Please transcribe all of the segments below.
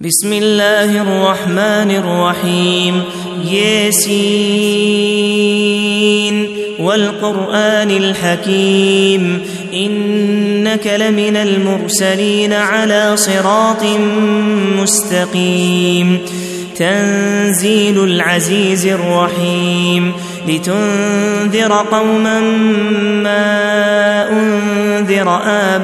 بسم الله الرحمن الرحيم ياسين والقرآن الحكيم إنك لمن المرسلين على صراط مستقيم تنزيل العزيز الرحيم لتنذر قوما ما أنذر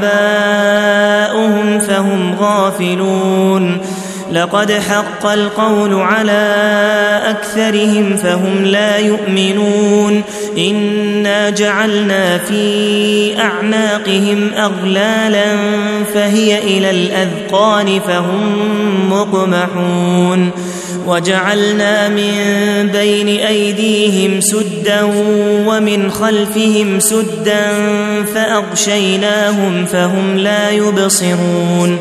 آباؤهم فهم غافلون لقد حق القول على أكثرهم فهم لا يؤمنون إنا جعلنا في أعناقهم أغلالا فهي إلى الأذقان فهم مقمحون وجعلنا من بين أيديهم سدا ومن خلفهم سدا فأغشيناهم فهم لا يبصرون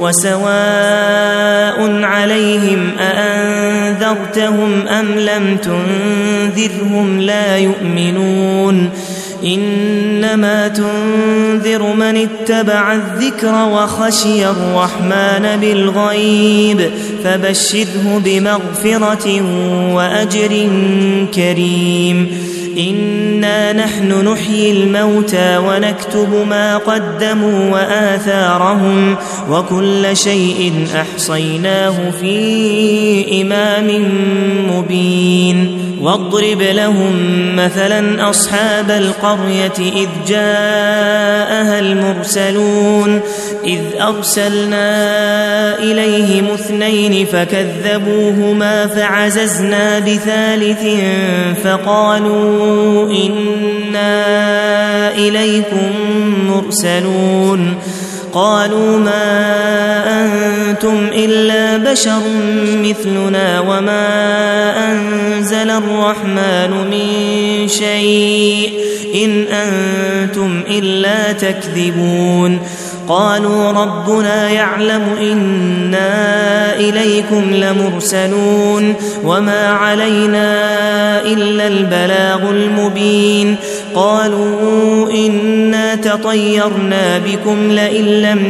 وسواء عليهم أأنذرتهم أم لم تنذرهم لا يؤمنون إنما تنذر من اتبع الذكر وخشي الرحمن بالغيب فبشره بمغفرة وأجر كريم إنا نحن نحيي الموتى ونكتب ما قدموا وآثارهم وكل شيء أحصيناه في إمام مبين واضرب لهم مثلا أصحاب القرية إذ جاءها المرسلون إذ أرسلنا إليهم اثنين فكذبوهما فعززنا بثالث فقالوا إنا إليكم مرسلون قالوا ما أنتم إلا بشر مثلنا وما أنزل الرحمن من شيء إن أنتم إلا تكذبون قالوا ربنا يعلم إنا إليكم لمرسلون وما علينا إلا البلاغ المبين قالوا إنا تطيرنا بكم لئن لم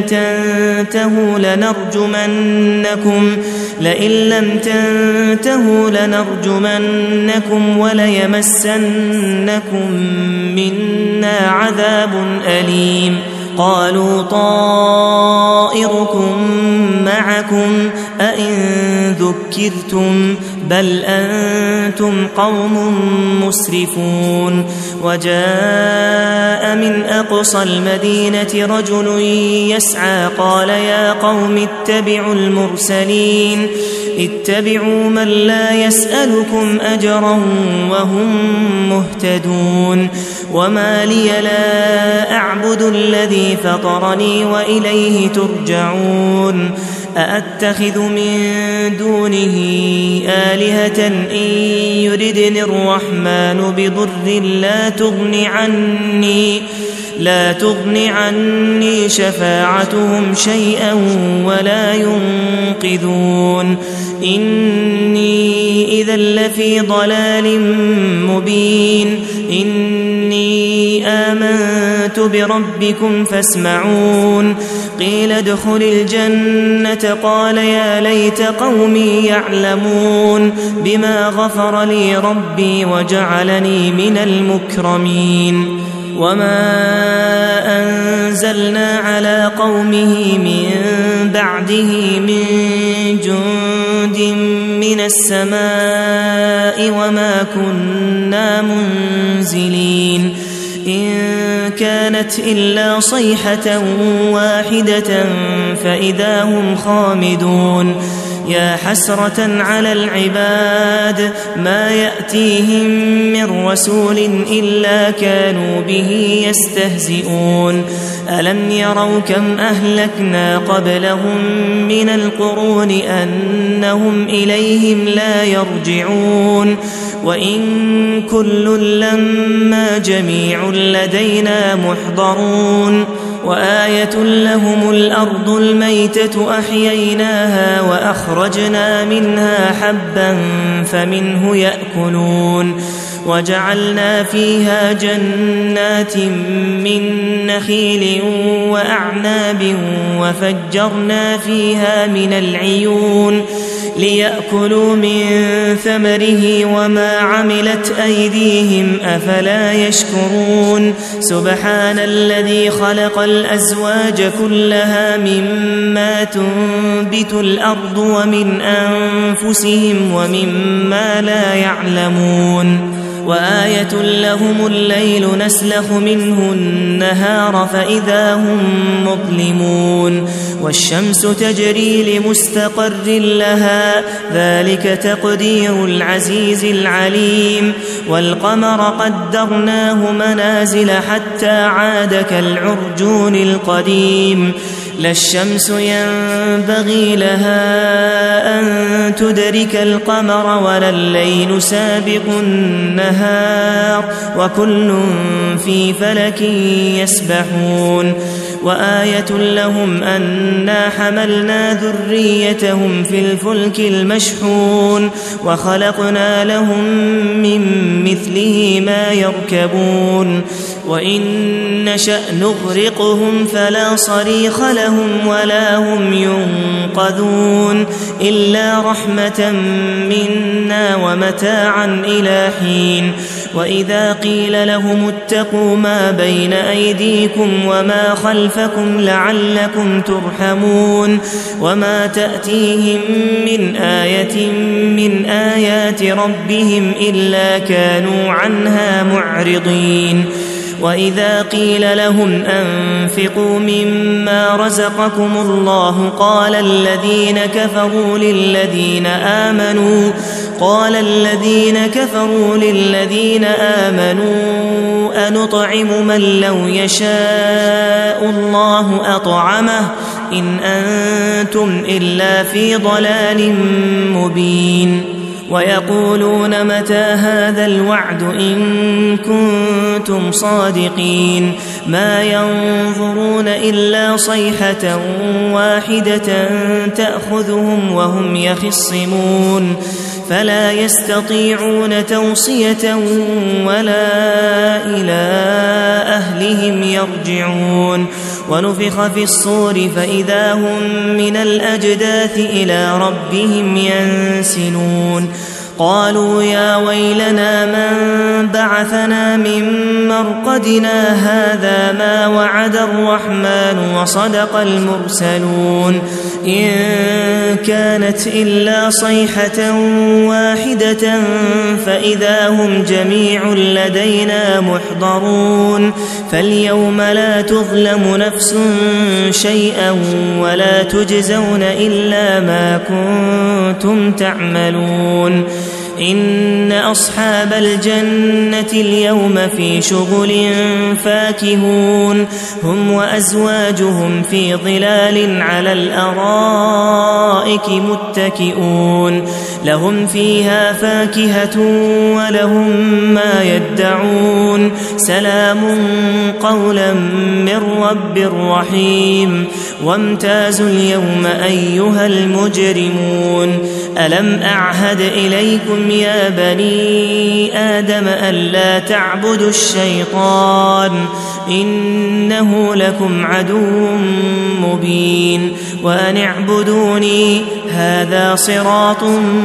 تنتهوا لنرجمنكم وليمسنكم منا عذاب أليم قالوا طائركم معكم أئن ذكرتم بل أنتم قوم مسرفون وجاء من أقصى المدينة رجل يسعى قال يا قوم اتبعوا المرسلين اتبعوا من لا يسألكم أجرا وهم مهتدون وما لي لا أعبد الذي فطرني وإليه ترجعون أأتخذ من دونه آلهة إن يردني الرحمن بضر لا تغن عني شفاعتهم شيئا ولا ينقذون إني إذا لفي ضلال مبين إني آمنت بربكم فاسمعون قيل ادخل الجنة قال يا ليت قومي يعلمون بما غفر لي ربي وجعلني من المكرمين وما أنزلنا على قومه من بعده من جند من السماء وما كنا منزلين إن كانت إلا صيحة واحدة فإذا هم خامدون يا حسرة على العباد ما يأتيهم من رسول إلا كانوا به يستهزئون ألم يروا كم أهلكنا قبلهم من القرون أنهم إليهم لا يرجعون وإن كل لما جميع لدينا محضرون وآية لهم الأرض الميتة أحييناها وأخرجنا منها حبا فمنه يأكلون وجعلنا فيها جنات من نخيل وأعناب وفجرنا فيها من العيون ليأكلوا من ثمره وما عملت أيديهم أفلا يشكرون سبحان الذي خلق الأزواج كلها مما تنبت الأرض ومن أنفسهم ومما لا يعلمون وآية لهم الليل نسلخ منه النهار فإذا هم مظلمون والشمس تجري لمستقر لها ذلك تقدير العزيز العليم والقمر قدرناه منازل حتى عاد كالعرجون القديم لا الشمس ينبغي لها أن تدرك القمر ولا الليل سابق النهار وكل في فلك يسبحون وآية لهم أنا حملنا ذريتهم في الفلك المشحون وخلقنا لهم من مثله ما يركبون وإن نشأ نغرقهم فلا صريخ لهم ولا هم ينقذون إلا رحمة منا ومتاعا إلى حين وإذا قيل لهم اتقوا ما بين أيديكم وما خلفكم لعلكم ترحمون وما تأتيهم من آية من آيات ربهم إلا كانوا عنها معرضين وإذا قيل لهم أنفقوا مما رزقكم الله قال الذين كفروا للذين آمنوا أنطعم من لو يشاء الله أطعمه إن أنتم إلا في ضلال مبين ويقولون متى هذا الوعد إن كنتم صادقين ما ينظرون إلا صيحة واحدة تأخذهم وهم يخصمون فلا يستطيعون توصية ولا إلى أهلهم يرجعون ونفخ في الصور فإذا هم من الأجداث إلى ربهم ينسلون قالوا يا ويلنا من بعثنا من مرقدنا هذا ما وعد الرحمن وصدق المرسلون إن كانت إلا صيحة واحدة فإذا هم جميع لدينا محضرون فاليوم لا تظلم نفس شيئا ولا تجزون إلا ما كنتم تعملون إن أصحاب الجنة اليوم في شغل فاكهون هم وأزواجهم في ظلال على الأرائك متكئون لهم فيها فاكهة ولهم ما يدعون سلام قولا من رب رحيم وامتازوا اليوم أيها المجرمون ألم أعهد إليكم يا بني آدم ألا تعبدوا الشيطان إنه لكم عدو مبين وأن اعبدوني هذا صراط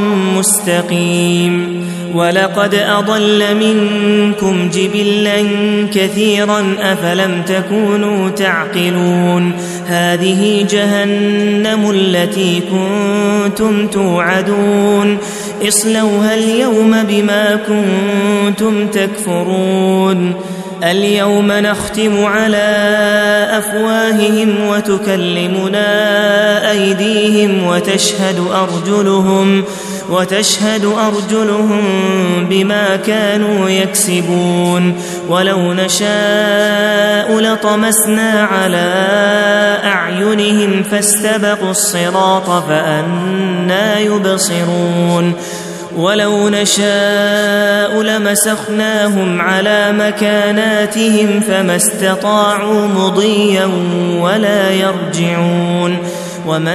مستقيم ولقد أضل منكم جبلا كثيرا أفلم تكونوا تعقلون هذه جهنم التي كنتم توعدون اصلوها اليوم بما كنتم تكفرون اليوم نختم على أفواههم وتكلمنا أيديهم وتشهد أرجلهم بما كانوا يكسبون ولو نشاء لطمسنا على أعينهم فاستبقوا الصراط فأنى يبصرون ولو نشاء لمسخناهم على مكاناتهم فما استطاعوا مضيا ولا يرجعون ومن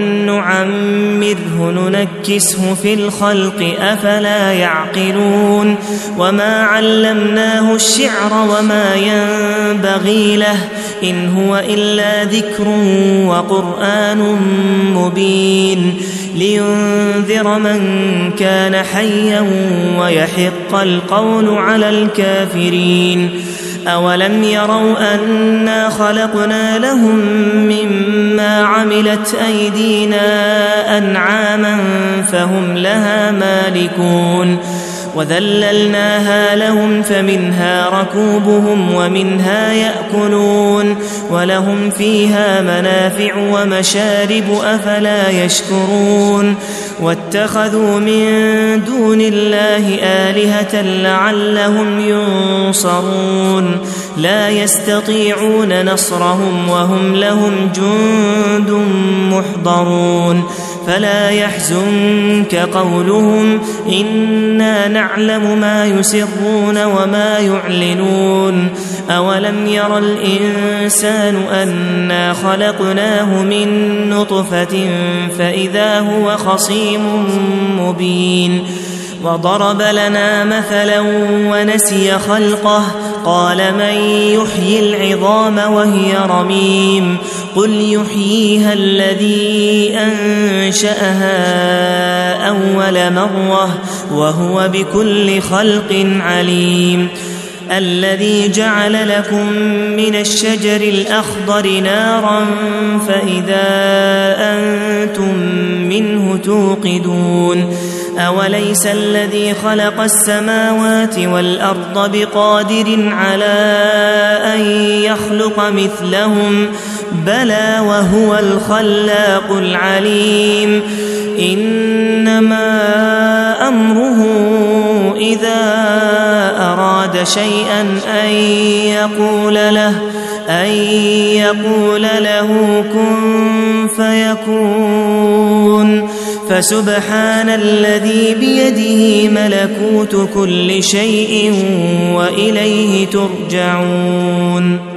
نعمره ننكسه في الخلق أفلا يعقلون وما علمناه الشعر وما ينبغي له إن هو إلا ذكر وقرآن مبين لينذر من كان حيا ويحق القول على الكافرين أولم يروا أنا خلقنا لهم مما عملت أيدينا أنعاما فهم لها مالكون وذللناها لهم فمنها ركوبهم ومنها يأكلون ولهم فيها منافع ومشارب أفلا يشكرون واتخذوا من دون الله آلهة لعلهم ينصرون لا يستطيعون نصرهم وهم لهم جند محضرون فلا يحزنك قولهم إنا نعلم ما يسرون وما يعلنون أولم ير الإنسان أنا خلقناه من نطفة فإذا هو خصيم مبين وضرب لنا مثلا ونسي خلقه قال من يحيي العظام وهي رميم قل يحييها الذي أنشأها أول مرة وهو بكل خلق عليم الذي جعل لكم من الشجر الأخضر نارا فإذا أنتم منه توقدون أوليس الذي خلق السماوات والأرض بقادر على أن يخلق مثلهم بلى وهو الخلاق العليم إنما أمره إذا أراد شيئا أن يقول له كن فيكون فسبحان الذي بيده ملكوت كل شيء وإليه ترجعون